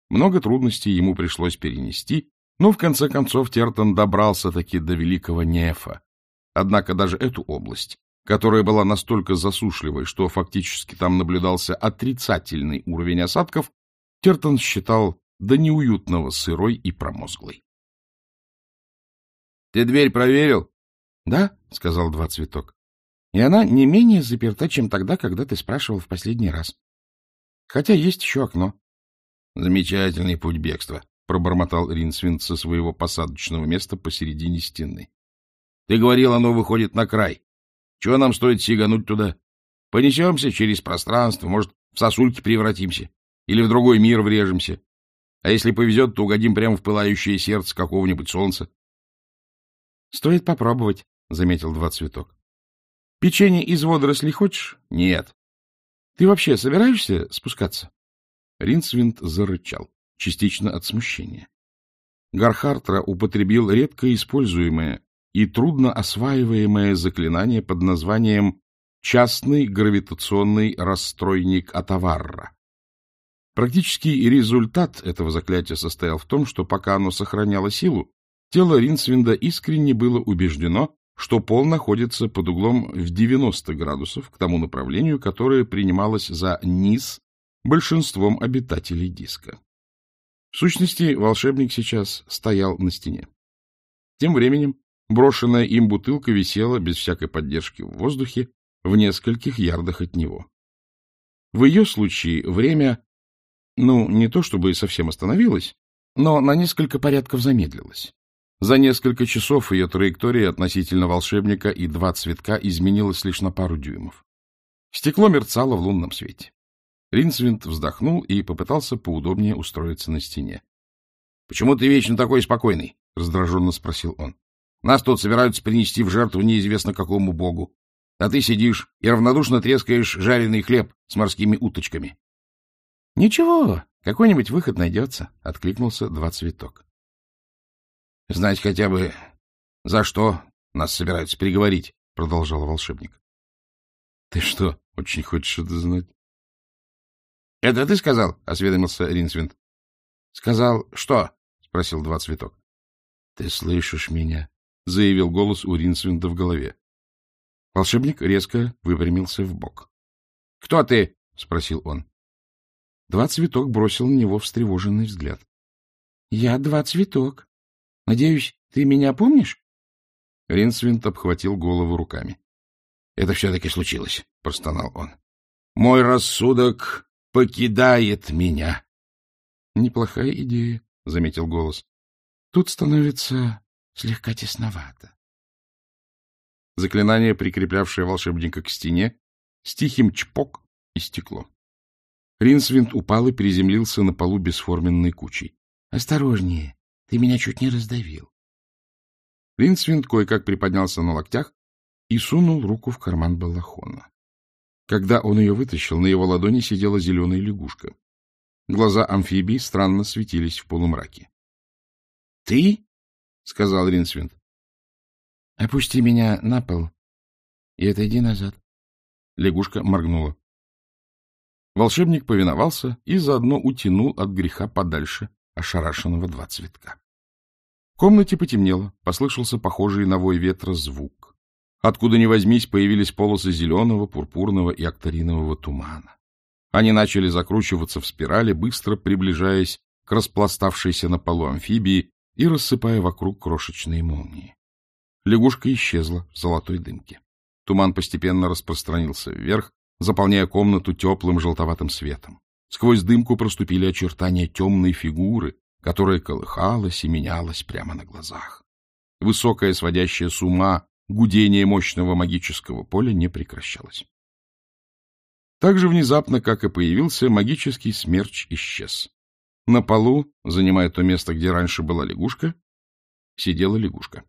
Много трудностей ему пришлось перенести, но в конце концов Тертон добрался-таки до Великого Нефа. Однако даже эту область, которая была настолько засушливой, что фактически там наблюдался отрицательный уровень осадков, Тертон считал до неуютного сырой и промозглой. — Ты дверь проверил? — Да, — сказал Два Цветок. — И она не менее заперта, чем тогда, когда ты спрашивал в последний раз. Хотя есть еще окно. — Замечательный путь бегства, — пробормотал Ринсвинд со своего посадочного места посередине стены. — Ты говорил, оно выходит на край. Чего нам стоит сигануть туда? Понесемся через пространство, может, в сосульки превратимся или в другой мир врежемся. А если повезет, то угодим прямо в пылающее сердце какого-нибудь солнца. — Стоит попробовать, — заметил Два Цветок. — Печенье из водорослей хочешь? — Нет. — Ты вообще собираешься спускаться? Ринсвинд зарычал, частично от смущения. Гархартра употребил редко используемое и трудно осваиваемое заклинание под названием «частный гравитационный расстройник Атаварра». Практический результат этого заклятия состоял в том, что пока оно сохраняло силу, тело Ринсвинда искренне было убеждено, что пол находится под углом в 90 градусов к тому направлению, которое принималось за низ большинством обитателей диска. В сущности, волшебник сейчас стоял на стене. Тем временем брошенная им бутылка висела без всякой поддержки в воздухе в нескольких ярдах от него. В ее случае время, не то чтобы совсем остановилось, но на несколько порядков замедлилось. За несколько часов ее траектория относительно волшебника и Два Цветка изменилась лишь на пару дюймов. Стекло мерцало в лунном свете. Ринсвинд вздохнул и попытался поудобнее устроиться на стене. — Почему ты вечно такой спокойный? — раздраженно спросил он. — Нас тут собираются принести в жертву неизвестно какому богу. А ты сидишь и равнодушно трескаешь жареный хлеб с морскими уточками. — Ничего, какой-нибудь выход найдется, — откликнулся Два Цветок. — Знать хотя бы, за что нас собираются приговорить, — продолжал волшебник. — Ты что, очень хочешь это знать? — Это ты сказал? — осведомился Ринсвинд. — Сказал что? — спросил Два Цветок. — Ты слышишь меня? — заявил голос у Ринсвинда в голове. Волшебник резко выпрямился вбок. — Кто ты? — спросил он. Два Цветок бросил на него встревоженный взгляд. — Я Два Цветок. Надеюсь, ты меня помнишь? Ринсвинд обхватил голову руками. — Это все-таки случилось, — простонал он. — Мой рассудок покидает меня. — Неплохая идея, — заметил голос. — Тут становится слегка тесновато. Заклинание, прикреплявшее волшебника к стене, с тихим чпок истекло. Ринсвинд упал и приземлился на полу бесформенной кучей. — Осторожнее, ты меня чуть не раздавил. Ринсвинд кое-как приподнялся на локтях и сунул руку в карман балахона. Когда он ее вытащил, на его ладони сидела зеленая лягушка. Глаза амфибии странно светились в полумраке. — Ты? — сказал Ринсвинд. — Опусти меня на пол и отойди назад. Лягушка моргнула. Волшебник повиновался и заодно утянул от греха подальше ошарашенного Два Цветка. В комнате потемнело, послышался похожий на вой ветра звук. Откуда ни возьмись, появились полосы зеленого, пурпурного и акторинового тумана. Они начали закручиваться в спирали, быстро приближаясь к распластавшейся на полу амфибии и рассыпая вокруг крошечные молнии. Лягушка исчезла в золотой дымке. Туман постепенно распространился вверх, заполняя комнату теплым желтоватым светом. Сквозь дымку проступили очертания темной фигуры, которая колыхалась и менялась прямо на глазах. Высокое, сводящее с ума, гудение мощного магического поля не прекращалось. Так же внезапно, как и появился, магический смерч исчез. На полу, занимая то место, где раньше была лягушка, сидела лягушка.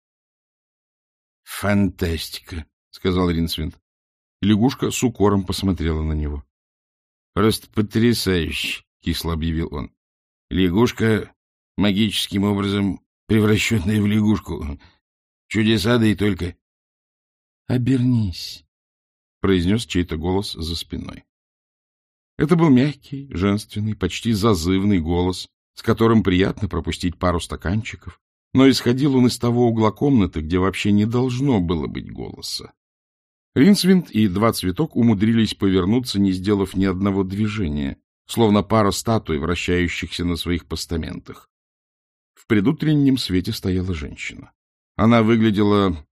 — Фантастика, — сказал Ринсвинд. Лягушка с укором посмотрела на него. — Просто потрясающе, — кисло объявил он. — Лягушка, магическим образом превращенная в лягушку. Чудеса, да и только. — Обернись, — произнес чей-то голос за спиной. Это был мягкий, женственный, почти зазывный голос, с которым приятно пропустить пару стаканчиков, но исходил он из того угла комнаты, где вообще не должно было быть голоса. Ринсвинд и Два Цветок умудрились повернуться, не сделав ни одного движения, словно пара статуй, вращающихся на своих постаментах. В предутреннем свете стояла женщина. Она выглядела...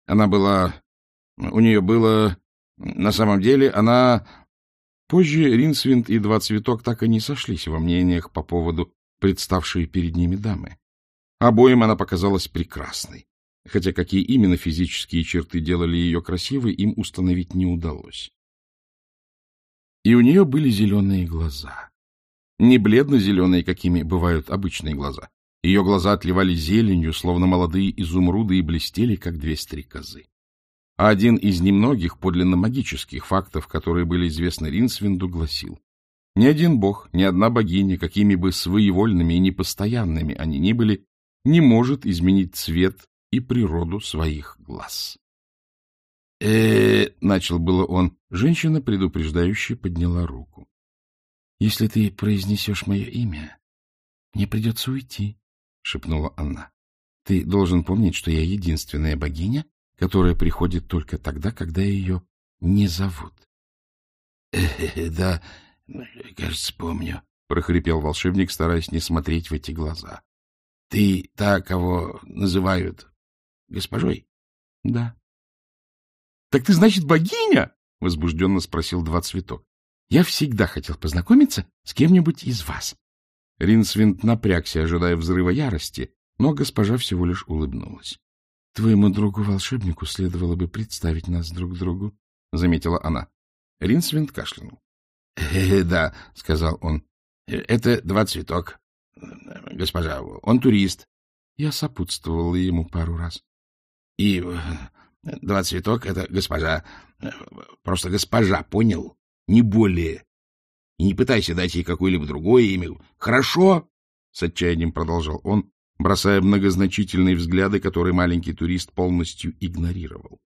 У нее было... На самом деле она... Позже Ринсвинд и Два Цветок так и не сошлись во мнениях по поводу представшей перед ними дамы. Обоим она показалась прекрасной, хотя какие именно физические черты делали ее красивой, им установить не удалось. И у нее были зеленые глаза. Не бледно-зеленые, какими бывают обычные глаза. Ее глаза отливали зеленью, словно молодые изумруды, и блестели, как две стрекозы. А один из немногих подлинно магических фактов, которые были известны Ринсвинду, гласил: ни один бог, ни одна богиня, какими бы своевольными и непостоянными они ни были, не может изменить цвет и природу своих глаз. Начал было он. Женщина предупреждающе подняла руку. — Если ты произнесешь мое имя, мне придется уйти, — шепнула она. — Ты должен помнить, что я единственная богиня, которая приходит только тогда, когда ее не зовут. — Да, кажется, помню, — прохрипел волшебник, стараясь не смотреть в эти глаза. — Ты та, кого называют госпожой? — Да. — Так ты, значит, богиня? — возбужденно спросил Два Цветок. — Я всегда хотел познакомиться с кем-нибудь из вас. Ринсвинд напрягся, ожидая взрыва ярости, но госпожа всего лишь улыбнулась. — Твоему другу-волшебнику следовало бы представить нас друг другу, — заметила она. Ринсвинд кашлянул. — Да, — сказал он, — это Два Цветок. Госпожа, он турист. Я сопутствовала ему пару раз. И Два Цветок — это госпожа. Просто госпожа, понял? Не более. И не пытайся дать ей какое-либо другое имя. Хорошо? — с отчаянием продолжал он, бросая многозначительные взгляды, которые маленький турист полностью игнорировал.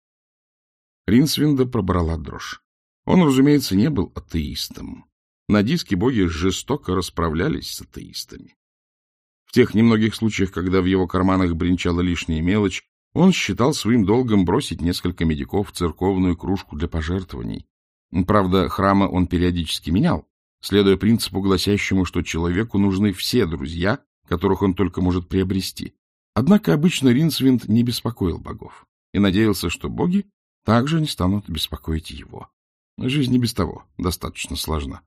Ринсвинда пробрала дрожь. Он, разумеется, не был атеистом. На диске боги жестоко расправлялись с атеистами. В тех немногих случаях, когда в его карманах бренчала лишняя мелочь, он считал своим долгом бросить несколько медиков в церковную кружку для пожертвований. Правда, храмы он периодически менял, следуя принципу, гласящему, что человеку нужны все друзья, которых он только может приобрести. Однако обычно Ринсвинд не беспокоил богов и надеялся, что боги также не станут беспокоить его. Жизнь и без того достаточно сложна.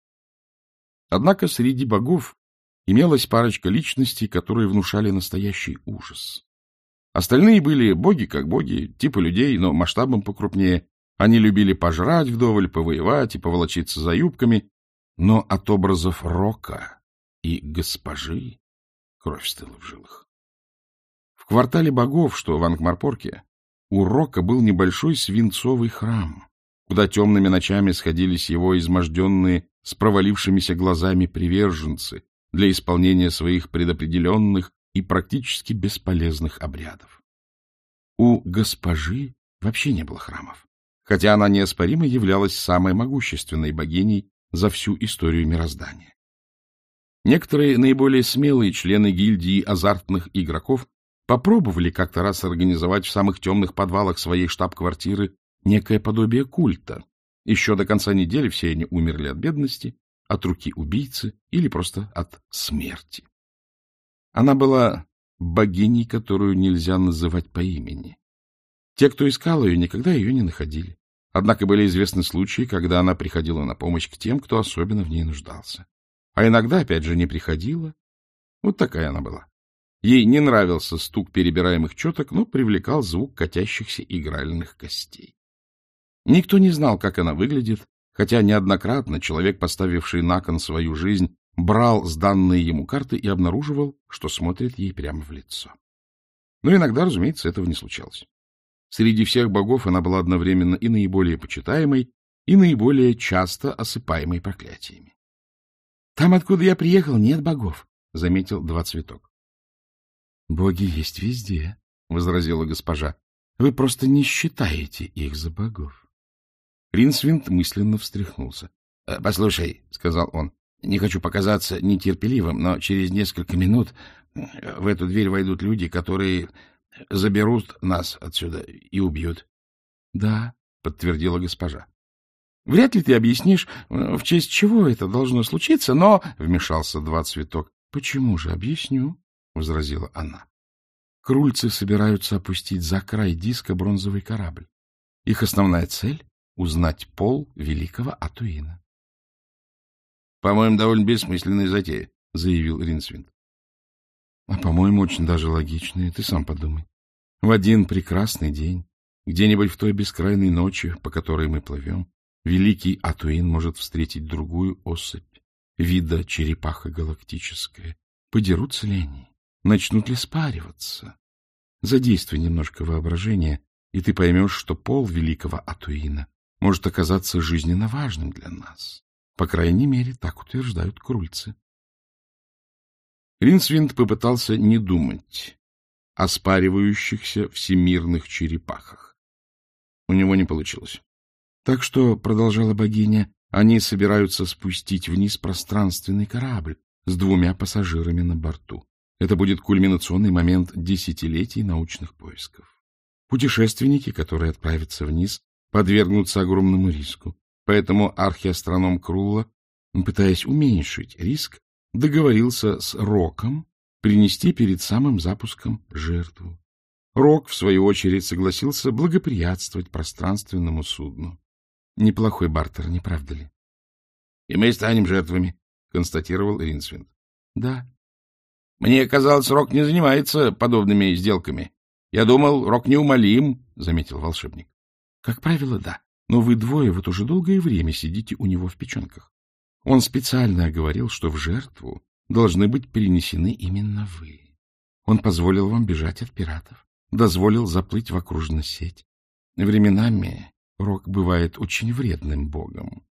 Однако среди богов имелась парочка личностей, которые внушали настоящий ужас. Остальные были боги как боги, типа людей, но масштабом покрупнее. Они любили пожрать вдоволь, повоевать и поволочиться за юбками, но от образов Рока и госпожи кровь стыла в жилах. В квартале богов, что в Ангмарпорке, у Рока был небольшой свинцовый храм, куда темными ночами сходились его изможденные с провалившимися глазами приверженцы для исполнения своих предопределенных и практически бесполезных обрядов. У госпожи вообще не было храмов, хотя она неоспоримо являлась самой могущественной богиней за всю историю мироздания. Некоторые наиболее смелые члены гильдии азартных игроков попробовали как-то раз организовать в самых темных подвалах своей штаб-квартиры некое подобие культа. Еще до конца недели все они умерли от бедности, от руки убийцы или просто от смерти. Она была богиней, которую нельзя называть по имени. Те, кто искал ее, никогда ее не находили. Однако были известны случаи, когда она приходила на помощь к тем, кто особенно в ней нуждался. А иногда, опять же, не приходила. Вот такая она была. Ей не нравился стук перебираемых четок, но привлекал звук катящихся игральных костей. Никто не знал, как она выглядит, хотя неоднократно человек, поставивший на кон свою жизнь, брал сданные ему карты и обнаруживал, что смотрит ей прямо в лицо. Но иногда, разумеется, этого не случалось. Среди всех богов она была одновременно и наиболее почитаемой, и наиболее часто осыпаемой проклятиями. — Там, откуда я приехал, нет богов, — заметил Два Цветок. — Боги есть везде, — возразила госпожа. — Вы просто не считаете их за богов. Ринсвинд мысленно встряхнулся. — Послушай, — сказал он, — не хочу показаться нетерпеливым, но через несколько минут в эту дверь войдут люди, которые заберут нас отсюда и убьют. — Да, — подтвердила госпожа. — Вряд ли ты объяснишь, в честь чего это должно случиться, но... — вмешался Два Цветок. — Почему же объясню? — возразила она. Крульцы собираются опустить за край диска бронзовый корабль. Их основная цель — узнать пол великого Атуина. — По-моему, довольно бессмысленная затея, — заявил Ринсвинд. — А, по-моему, очень даже логичная. Ты сам подумай. В один прекрасный день, где-нибудь в той бескрайней ночи, по которой мы плывем, великий Атуин может встретить другую особь, вида черепаха галактическая. Подерутся ли они? Начнут ли спариваться? Задействуй немножко воображения, и ты поймешь, что пол великого Атуина может оказаться жизненно важным для нас. По крайней мере, так утверждают крульцы. Ринсвинд попытался не думать о спаривающихся всемирных черепахах. У него не получилось. Так что, продолжала богиня, они собираются спустить вниз пространственный корабль с 2 пассажирами на борту. Это будет кульминационный момент десятилетий научных поисков. Путешественники, которые отправятся вниз, подвергнутся огромному риску. Поэтому архиастроном Крулла, пытаясь уменьшить риск, договорился с Роком принести перед самым запуском жертву. Рок, в свою очередь, согласился благоприятствовать пространственному судну. Неплохой бартер, не правда ли? — И мы станем жертвами, — констатировал Ринсвинд. — Да. — Мне казалось, Рок не занимается подобными сделками. Я думал, Рок неумолим, — заметил волшебник. — Как правило, да. Но вы двое вот уже долгое время сидите у него в печенках. Он специально оговорил, что в жертву должны быть перенесены именно вы. Он позволил вам бежать от пиратов, дозволил заплыть в окружную сеть. Временами Рок бывает очень вредным богом.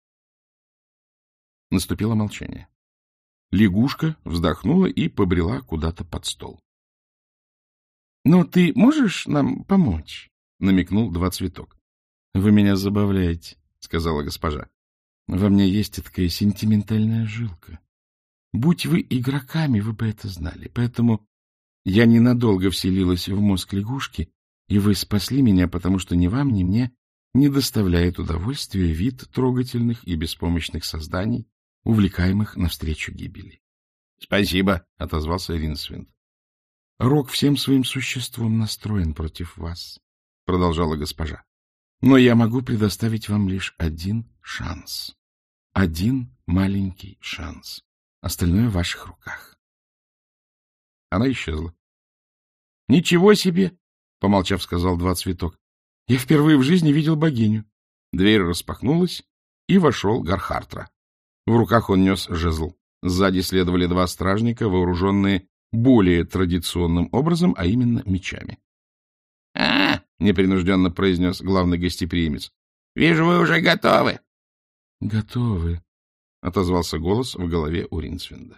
Наступило молчание. Лягушка вздохнула и побрела куда-то под стол. — Но ты можешь нам помочь? — намекнул Два Цветок. — Вы меня забавляете, — сказала госпожа. — Во мне есть такая сентиментальная жилка. Будь вы игроками, вы бы это знали. Поэтому я ненадолго вселилась в мозг лягушки, и вы спасли меня, потому что ни вам, ни мне не доставляет удовольствия вид трогательных и беспомощных созданий, увлекаемых навстречу гибели. — Спасибо, — отозвался Ринсвинд. — Рок всем своим существом настроен против вас, — продолжала госпожа. — Но я могу предоставить вам лишь один шанс. Один маленький шанс. Остальное в ваших руках. Она исчезла. — Ничего себе! — помолчав, сказал Два Цветок. — Я впервые в жизни видел богиню. Дверь распахнулась, и вошел Гархартра. В руках он нес жезл. Сзади следовали 2 стражника, вооруженные более традиционным образом, а именно мечами. — непринужденно произнес главный гостеприимец. — Вижу, вы уже готовы. — Готовы, — отозвался голос в голове у Ринсвинда.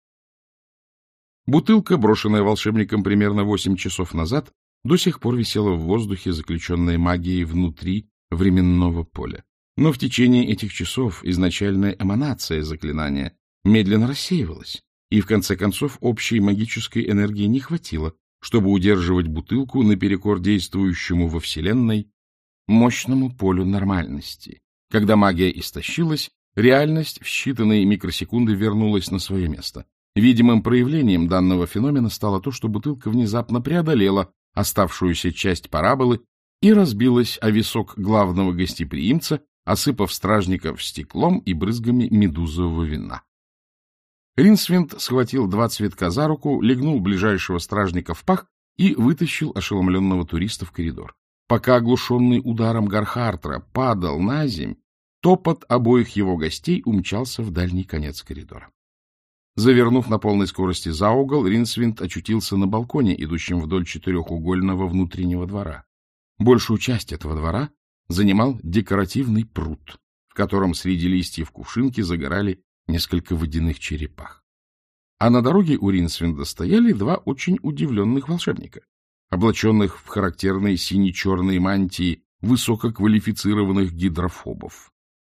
Бутылка, брошенная волшебником примерно 8 часов назад, до сих пор висела в воздухе, заключенная магией внутри временного поля. Но в течение этих часов изначальная эманация заклинания медленно рассеивалась, и в конце концов общей магической энергии не хватило, чтобы удерживать бутылку наперекор действующему во Вселенной мощному полю нормальности. Когда магия истощилась, реальность в считанные микросекунды вернулась на свое место. Видимым проявлением данного феномена стало то, что бутылка внезапно преодолела оставшуюся часть параболы и разбилась о висок главного гостеприимца, осыпав стражников стеклом и брызгами медузового вина. Ринсвинд схватил 2 цветка за руку, легнул ближайшего стражника в пах и вытащил ошеломленного туриста в коридор. Пока оглушенный ударом Гархартра падал на земь, топот обоих его гостей умчался в дальний конец коридора. Завернув на полной скорости за угол, Ринсвинд очутился на балконе, идущем вдоль 4-угольного внутреннего двора. Большую часть этого двора занимал декоративный пруд, в котором среди листьев кувшинки загорали несколько водяных черепах. А на дороге у Ринсвинда стояли 2 очень удивленных волшебника, облаченных в характерные сине-черные мантии высококвалифицированных гидрофобов.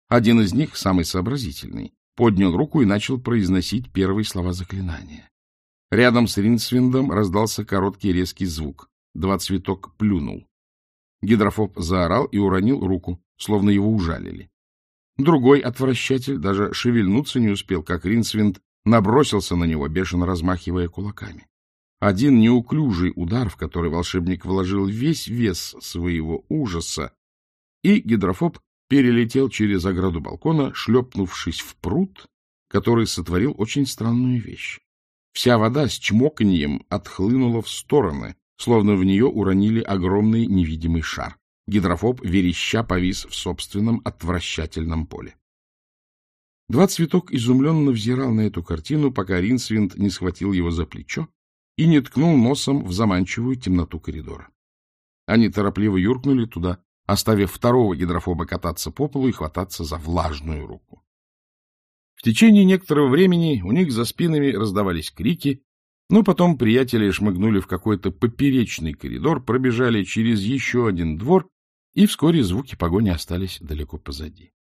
Один из них, самый сообразительный, поднял руку и начал произносить первые слова заклинания. Рядом с Ринсвиндом раздался короткий резкий звук. Два цветок плюнул. Гидрофоб заорал и уронил руку, словно его ужалили. Другой отвращатель даже шевельнуться не успел, как Ринсвинд набросился на него, бешено размахивая кулаками. Один неуклюжий удар, в который волшебник вложил весь вес своего ужаса, и гидрофоб перелетел через ограду балкона, шлепнувшись в пруд, который сотворил очень странную вещь. Вся вода с чмоканьем отхлынула в стороны, словно в нее уронили огромный невидимый шар. Гидрофоб вереща повис в собственном отвращательном поле. Два цветок изумленно взирал на эту картину, пока Ринсвинд не схватил его за плечо и не ткнул носом в заманчивую темноту коридора. Они торопливо юркнули туда, оставив второго гидрофоба кататься по полу и хвататься за влажную руку. В течение некоторого времени у них за спинами раздавались крики, но потом приятели шмыгнули в какой-то поперечный коридор, пробежали через еще один двор, и вскоре звуки погони остались далеко позади.